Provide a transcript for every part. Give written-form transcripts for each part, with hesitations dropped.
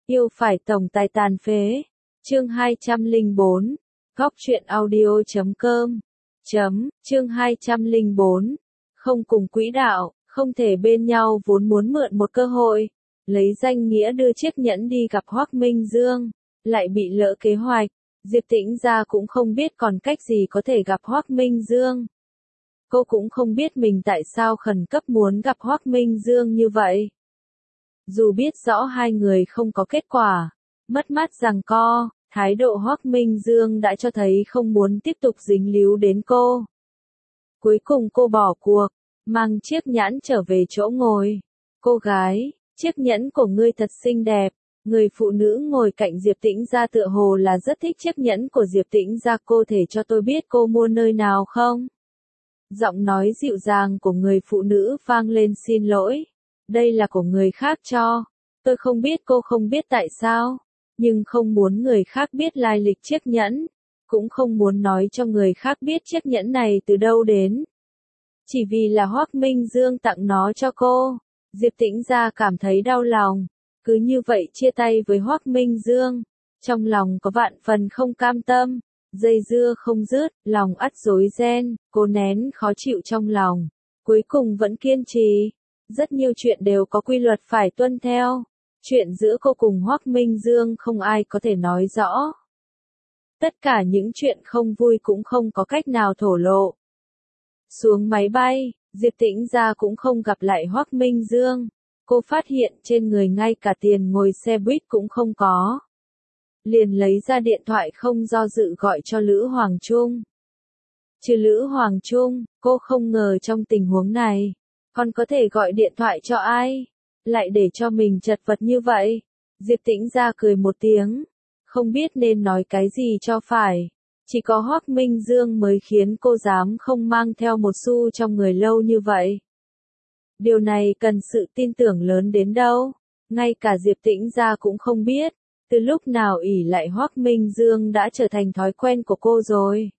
Yêu phải tổng tài tàn phế. Chương 204. Góc truyện audio.com. Chương 204. Không cùng quỹ đạo, không thể bên nhau vốn muốn mượn một cơ hội, lấy danh nghĩa đưa chiếc nhẫn đi gặp Hoắc Minh Dương, lại bị lỡ kế hoạch. Diệp Tĩnh Gia cũng không biết còn cách gì có thể gặp Hoắc Minh Dương. Cô cũng không biết mình tại sao khẩn cấp muốn gặp Hoắc Minh Dương như vậy. Dù biết rõ hai người không có kết quả, mất mát giằng co, thái độ Hoắc Minh Dương đã cho thấy không muốn tiếp tục dính líu đến cô. Cuối cùng cô bỏ cuộc, mang chiếc nhẫn trở về chỗ ngồi. Cô gái, chiếc nhẫn của ngươi thật xinh đẹp. Người phụ nữ ngồi cạnh Diệp Tĩnh Gia tựa hồ là rất thích chiếc nhẫn của Diệp Tĩnh Gia. Cô thể cho tôi biết cô mua nơi nào không? Giọng nói dịu dàng của người phụ nữ vang lên. Xin lỗi, đây là của người khác cho. Tôi không biết. Cô không biết tại sao, nhưng không muốn người khác biết lai lịch chiếc nhẫn, cũng không muốn nói cho người khác biết chiếc nhẫn này từ đâu đến. Chỉ vì là Hoắc Minh Dương tặng nó cho cô, Diệp Tĩnh Gia cảm thấy đau lòng. Cứ như vậy chia tay với Hoắc Minh Dương, trong lòng có vạn phần không cam tâm, dây dưa không dứt, lòng ắt rối ren, cô nén khó chịu trong lòng, cuối cùng vẫn kiên trì. Rất nhiều chuyện đều có quy luật phải tuân theo, chuyện giữa cô cùng Hoắc Minh Dương không ai có thể nói rõ. Tất cả những chuyện không vui cũng không có cách nào thổ lộ. Xuống máy bay, Diệp Tĩnh Gia cũng không gặp lại Hoắc Minh Dương. Cô phát hiện trên người ngay cả tiền ngồi xe buýt cũng không có. Liền lấy ra điện thoại không do dự gọi cho Lữ Hoàng Trung. Trừ Lữ Hoàng Trung, cô không ngờ trong tình huống này, còn có thể gọi điện thoại cho ai, lại để cho mình chật vật như vậy. Diệp Tĩnh Gia cười một tiếng, không biết nên nói cái gì cho phải. Chỉ có Hoắc Minh Dương mới khiến cô dám không mang theo một xu trong người lâu như vậy. Điều này cần sự tin tưởng lớn đến đâu, ngay cả Diệp Tĩnh Gia cũng không biết, từ lúc nào ỷ lại Hoắc Minh Dương đã trở thành thói quen của cô rồi.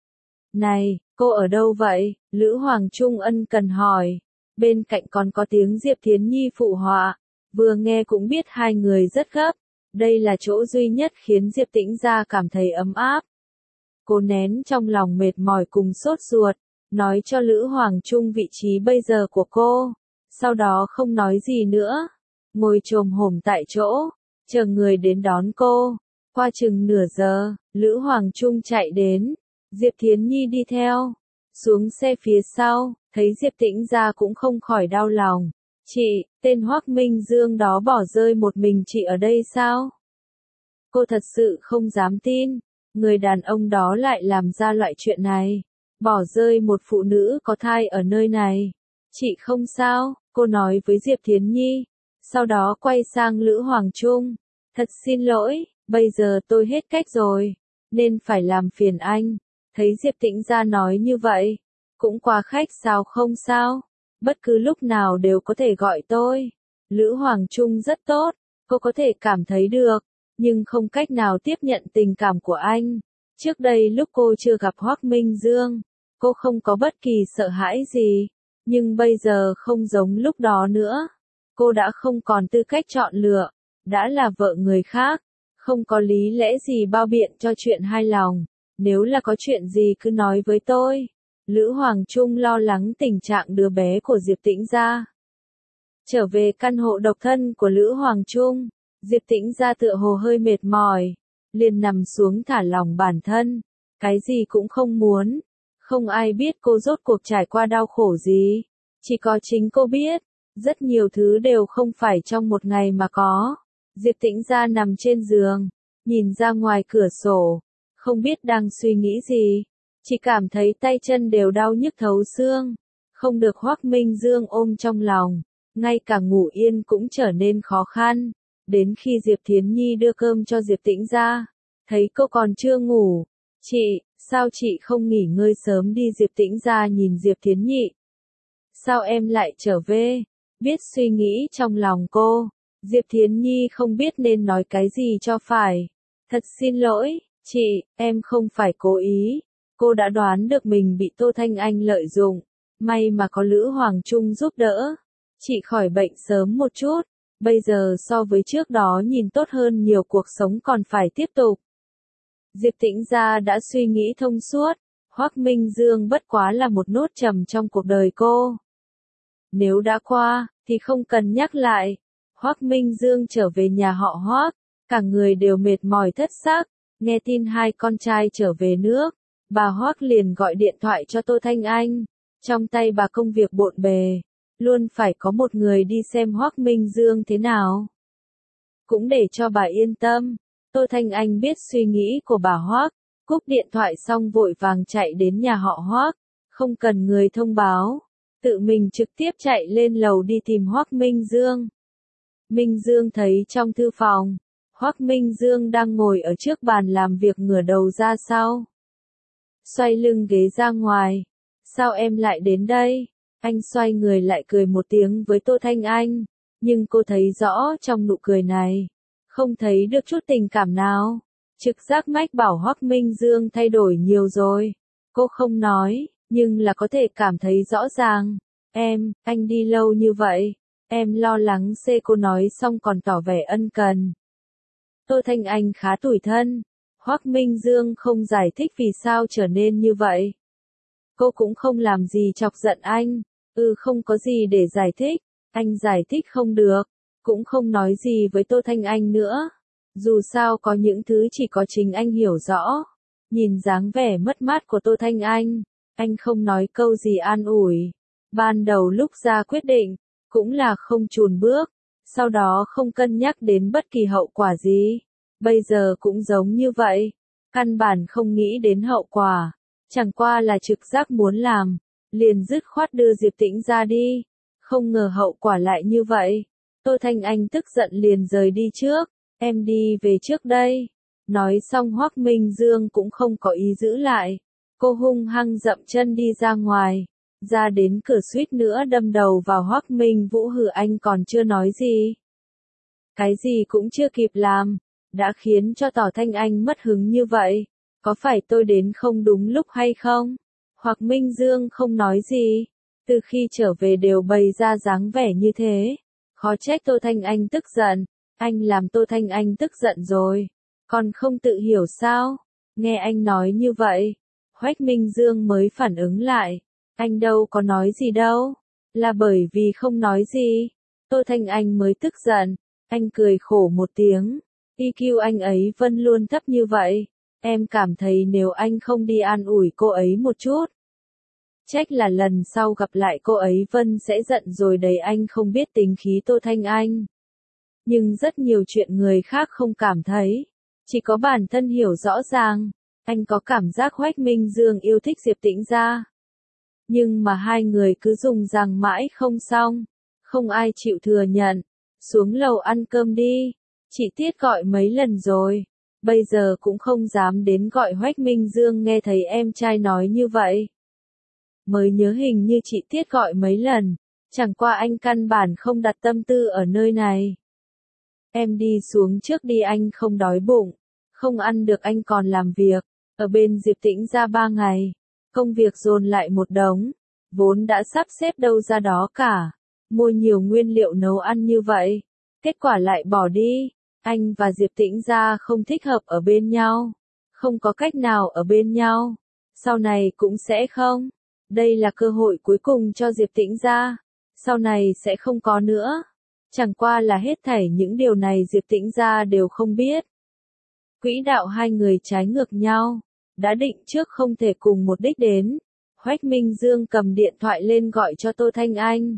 Này, cô ở đâu vậy? Lữ Hoàng Trung ân cần hỏi, bên cạnh còn có tiếng Diệp Thiến Nhi phụ họa, vừa nghe cũng biết hai người rất gấp, đây là chỗ duy nhất khiến Diệp Tĩnh Gia cảm thấy ấm áp. Cô nén trong lòng mệt mỏi cùng sốt ruột, nói cho Lữ Hoàng Trung vị trí bây giờ của cô, sau đó không nói gì nữa, ngồi chồm hổm tại chỗ, chờ người đến đón cô. Qua chừng nửa giờ, Lữ Hoàng Trung chạy đến, Diệp Thiến Nhi đi theo, xuống xe phía sau, thấy Diệp Tĩnh Gia cũng không khỏi đau lòng. Chị, tên Hoắc Minh Dương đó bỏ rơi một mình chị ở đây sao? Cô thật sự không dám tin, người đàn ông đó lại làm ra loại chuyện này. Bỏ rơi một phụ nữ có thai ở nơi này. Chị không sao, cô nói với Diệp Thiến Nhi. Sau đó quay sang Lữ Hoàng Trung. Thật xin lỗi, bây giờ tôi hết cách rồi, nên phải làm phiền anh. Thấy Diệp Tĩnh Gia nói như vậy, cũng quá khách sáo. Không sao, bất cứ lúc nào đều có thể gọi tôi. Lữ Hoàng Trung rất tốt, cô có thể cảm thấy được, nhưng không cách nào tiếp nhận tình cảm của anh. Trước đây lúc cô chưa gặp Hoắc Minh Dương, cô không có bất kỳ sợ hãi gì, nhưng bây giờ không giống lúc đó nữa. Cô đã không còn tư cách chọn lựa, đã là vợ người khác, không có lý lẽ gì bao biện cho chuyện hai lòng. Nếu là có chuyện gì cứ nói với tôi. Lữ Hoàng Trung lo lắng tình trạng đứa bé của Diệp Tĩnh Gia. Trở về căn hộ độc thân của Lữ Hoàng Trung, Diệp Tĩnh Gia tựa hồ hơi mệt mỏi, liền nằm xuống thả lỏng bản thân, cái gì cũng không muốn. Không ai biết cô rốt cuộc trải qua đau khổ gì, chỉ có chính cô biết. Rất nhiều thứ đều không phải trong một ngày mà có. Diệp Tĩnh Gia nằm trên giường, nhìn ra ngoài cửa sổ, không biết đang suy nghĩ gì, chỉ cảm thấy tay chân đều đau nhức thấu xương, không được Hoắc Minh Dương ôm trong lòng, ngay cả ngủ yên cũng trở nên khó khăn. Đến khi Diệp Thiến Nhi đưa cơm cho Diệp Tĩnh Gia, thấy cô còn chưa ngủ. Chị, sao chị không nghỉ ngơi sớm đi? Diệp Tĩnh Gia nhìn Diệp Thiến Nhi. Sao em lại trở về? Biết suy nghĩ trong lòng cô, Diệp Thiến Nhi không biết nên nói cái gì cho phải. Thật xin lỗi, chị, em không phải cố ý. Cô đã đoán được mình bị Tô Thanh Anh lợi dụng, may mà có Lữ Hoàng Trung giúp đỡ. Chị khỏi bệnh sớm một chút, bây giờ so với trước đó nhìn tốt hơn nhiều, cuộc sống còn phải tiếp tục. Diệp Tĩnh Gia đã suy nghĩ thông suốt, Hoắc Minh Dương bất quá là một nốt trầm trong cuộc đời cô. Nếu đã qua, thì không cần nhắc lại. Hoắc Minh Dương trở về nhà họ Hoắc, cả người đều mệt mỏi thất xác, nghe tin hai con trai trở về nước, bà Hoắc liền gọi điện thoại cho Tô Thanh Anh. Trong tay bà công việc bộn bề, luôn phải có một người đi xem Hoắc Minh Dương thế nào. Cũng để cho bà yên tâm, Tô Thanh Anh biết suy nghĩ của bà Hoắc, cúp điện thoại xong vội vàng chạy đến nhà họ Hoắc, không cần người thông báo, tự mình trực tiếp chạy lên lầu đi tìm Hoắc Minh Dương. Minh Dương thấy trong thư phòng, Hoắc Minh Dương đang ngồi ở trước bàn làm việc ngửa đầu ra sau. Xoay lưng ghế ra ngoài. Sao em lại đến đây? Anh xoay người lại cười một tiếng với Tô Thanh Anh, nhưng cô thấy rõ trong nụ cười này, không thấy được chút tình cảm nào. Trực giác mách bảo Hoắc Minh Dương thay đổi nhiều rồi. Cô không nói, nhưng là có thể cảm thấy rõ ràng. Anh đi lâu như vậy, em lo lắng. Cô nói xong còn tỏ vẻ ân cần. Tô Thanh Anh khá tủi thân. Hoắc Minh Dương không giải thích vì sao trở nên như vậy. Cô cũng không làm gì chọc giận anh. Không có gì để giải thích. Anh giải thích không được, cũng không nói gì với Tô Thanh Anh nữa. Dù sao có những thứ chỉ có chính anh hiểu rõ. Nhìn dáng vẻ mất mát của Tô Thanh anh không nói câu gì an ủi. Ban đầu lúc ra quyết định, cũng là không chùn bước, sau đó không cân nhắc đến bất kỳ hậu quả gì. Bây giờ cũng giống như vậy, căn bản không nghĩ đến hậu quả, chẳng qua là trực giác muốn làm, liền dứt khoát đưa Diệp Tĩnh ra đi. Không ngờ hậu quả lại như vậy. Tô Thanh Anh tức giận liền rời đi trước. Em đi về trước đây. Nói xong Hoắc Minh Dương cũng không có ý giữ lại. Cô hung hăng dậm chân đi ra ngoài. Ra đến cửa suýt nữa đâm đầu vào Hoắc Minh Vũ. Anh còn chưa nói gì. Cái gì cũng chưa kịp làm, đã khiến cho Tỏ Thanh Anh mất hứng như vậy. Có phải tôi đến không đúng lúc hay không? Hoắc Minh Dương không nói gì. Từ khi trở về đều bày ra dáng vẻ như thế. Khó trách Tô Thanh Anh tức giận. Anh làm Tô Thanh Anh tức giận rồi. Còn không tự hiểu sao? Nghe anh nói như vậy, Hoắc Minh Dương mới phản ứng lại. Anh đâu có nói gì đâu. Là bởi vì không nói gì. Tô Thanh Anh mới tức giận. Anh cười khổ một tiếng. EQ anh ấy vẫn luôn thấp như vậy. Em cảm thấy nếu anh không đi an ủi cô ấy một chút, trách là lần sau gặp lại cô ấy Vân sẽ giận rồi đấy. Anh không biết tính khí Tô Thanh Anh. Nhưng rất nhiều chuyện người khác không cảm thấy. Chỉ có bản thân hiểu rõ ràng. Anh có cảm giác Hoắc Minh Dương yêu thích Diệp Tĩnh Gia. Nhưng mà hai người cứ dùng rằng mãi không xong. Không ai chịu thừa nhận. Xuống lầu ăn cơm đi. Chị Tiết gọi mấy lần rồi. Bây giờ cũng không dám đến gọi Hoắc Minh Dương. Nghe thấy em trai nói như vậy, mới nhớ hình như chị Tiết gọi mấy lần. Chẳng qua anh căn bản không đặt tâm tư ở nơi này. Em đi xuống trước đi, anh không đói bụng. Không ăn được anh còn làm việc. Ở bên Diệp Tĩnh Gia 3 ngày. Công việc dồn lại một đống. Vốn đã sắp xếp đâu ra đó cả. Mua nhiều nguyên liệu nấu ăn như vậy. Kết quả lại bỏ đi. Anh và Diệp Tĩnh Gia không thích hợp ở bên nhau. Không có cách nào ở bên nhau. Sau này cũng sẽ không. Đây là cơ hội cuối cùng cho Diệp Tĩnh Gia. Sau này sẽ không có nữa. Chẳng qua là hết thảy những điều này Diệp Tĩnh Gia đều không biết. Quỹ đạo hai người trái ngược nhau. Đã định trước không thể cùng một đích đến. Hoắc Minh Dương cầm điện thoại lên gọi cho Tô Thanh Anh.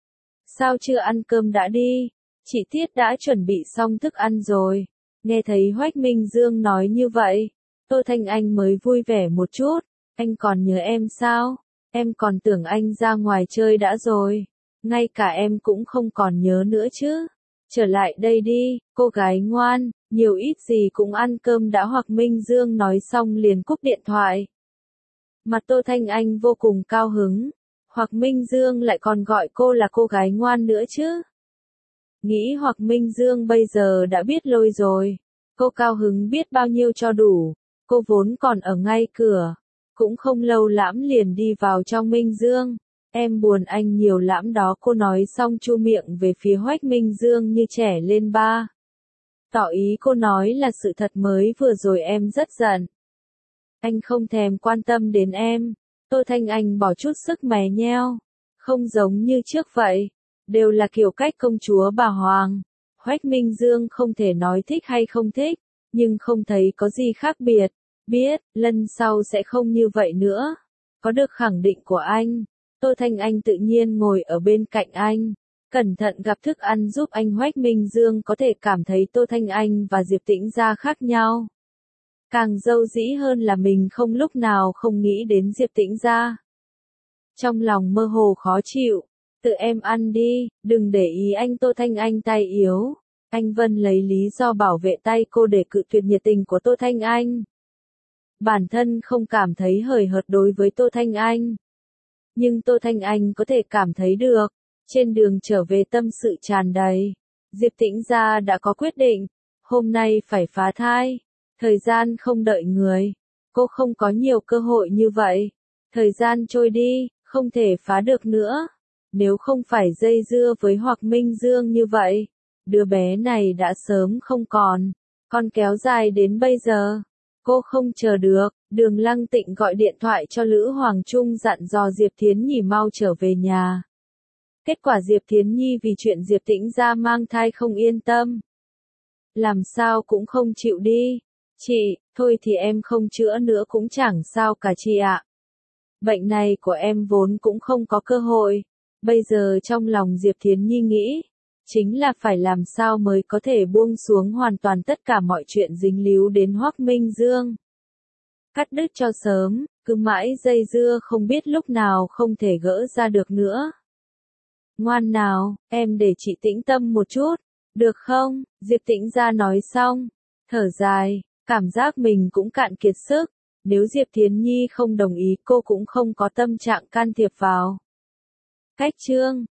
Sao chưa ăn cơm đã đi? Chị Tiết đã chuẩn bị xong thức ăn rồi. Nghe thấy Hoắc Minh Dương nói như vậy, Tô Thanh Anh mới vui vẻ một chút. Anh còn nhớ em sao? Em còn tưởng anh ra ngoài chơi đã rồi. Ngay cả em cũng không còn nhớ nữa chứ. Trở lại đây đi, cô gái ngoan, nhiều ít gì cũng ăn cơm đã. Hoắc Minh Dương nói xong liền cúp điện thoại. Mặt Tô Thanh Anh vô cùng cao hứng. Hoắc Minh Dương lại còn gọi cô là cô gái ngoan nữa chứ. Nghĩ Hoắc Minh Dương bây giờ đã biết lôi rồi. Cô cao hứng biết bao nhiêu cho đủ. Cô vốn còn ở ngay cửa. Cũng không lâu lắm liền đi vào trong. Minh Dương, Em buồn anh nhiều lắm đó, cô nói xong chu miệng về phía Hoắc Minh Dương như trẻ lên ba. Tỏ ý cô nói là sự thật mới vừa rồi em rất giận. Anh không thèm quan tâm đến em. Tô Thanh Anh bỏ chút sức mè nheo. Không giống như trước vậy. Đều là kiểu cách công chúa bà Hoàng. Hoắc Minh Dương không thể nói thích hay không thích, nhưng không thấy có gì khác biệt. Biết, lần sau sẽ không như vậy nữa. Có được khẳng định của anh. Tô Thanh Anh tự nhiên ngồi ở bên cạnh anh. Cẩn thận gắp thức ăn giúp anh. Hoắc Minh Dương có thể cảm thấy Tô Thanh Anh và Diệp Tĩnh Gia khác nhau. Càng dâu dĩ hơn là mình không lúc nào không nghĩ đến Diệp Tĩnh Gia. Trong lòng mơ hồ khó chịu. Tự em ăn đi, đừng để ý anh. Tô Thanh Anh tay yếu. Anh Vân lấy lý do bảo vệ tay cô để cự tuyệt nhiệt tình của Tô Thanh Anh. Bản thân không cảm thấy hời hợt đối với Tô Thanh Anh. Nhưng Tô Thanh Anh có thể cảm thấy được. Trên đường trở về tâm sự tràn đầy. Diệp Tĩnh Gia đã có quyết định. Hôm nay phải phá thai. Thời gian không đợi người. Cô không có nhiều cơ hội như vậy. Thời gian trôi đi, không thể phá được nữa. Nếu không phải dây dưa với Hoắc Minh Dương như vậy, đứa bé này đã sớm không còn. Còn kéo dài đến bây giờ. Cô không chờ được. Đường Lăng Tịnh gọi điện thoại cho Lữ Hoàng Trung dặn dò Diệp Thiến Nhi mau trở về nhà. Kết quả Diệp Thiến Nhi vì chuyện Diệp Tĩnh Gia mang thai không yên tâm. Làm sao cũng không chịu đi. Chị, thôi thì em không chữa nữa cũng chẳng sao cả chị ạ. Bệnh này của em vốn cũng không có cơ hội. Bây giờ trong lòng Diệp Thiến Nhi nghĩ, chính là phải làm sao mới có thể buông xuống hoàn toàn tất cả mọi chuyện dính líu đến Hoắc Minh Dương. Cắt đứt cho sớm, cứ mãi dây dưa không biết lúc nào không thể gỡ ra được nữa. Ngoan nào, em để chị tĩnh tâm một chút, được không? Diệp Tĩnh Gia nói xong, thở dài, cảm giác mình cũng cạn kiệt sức. Nếu Diệp Thiến Nhi không đồng ý cô cũng không có tâm trạng can thiệp vào. Cách chương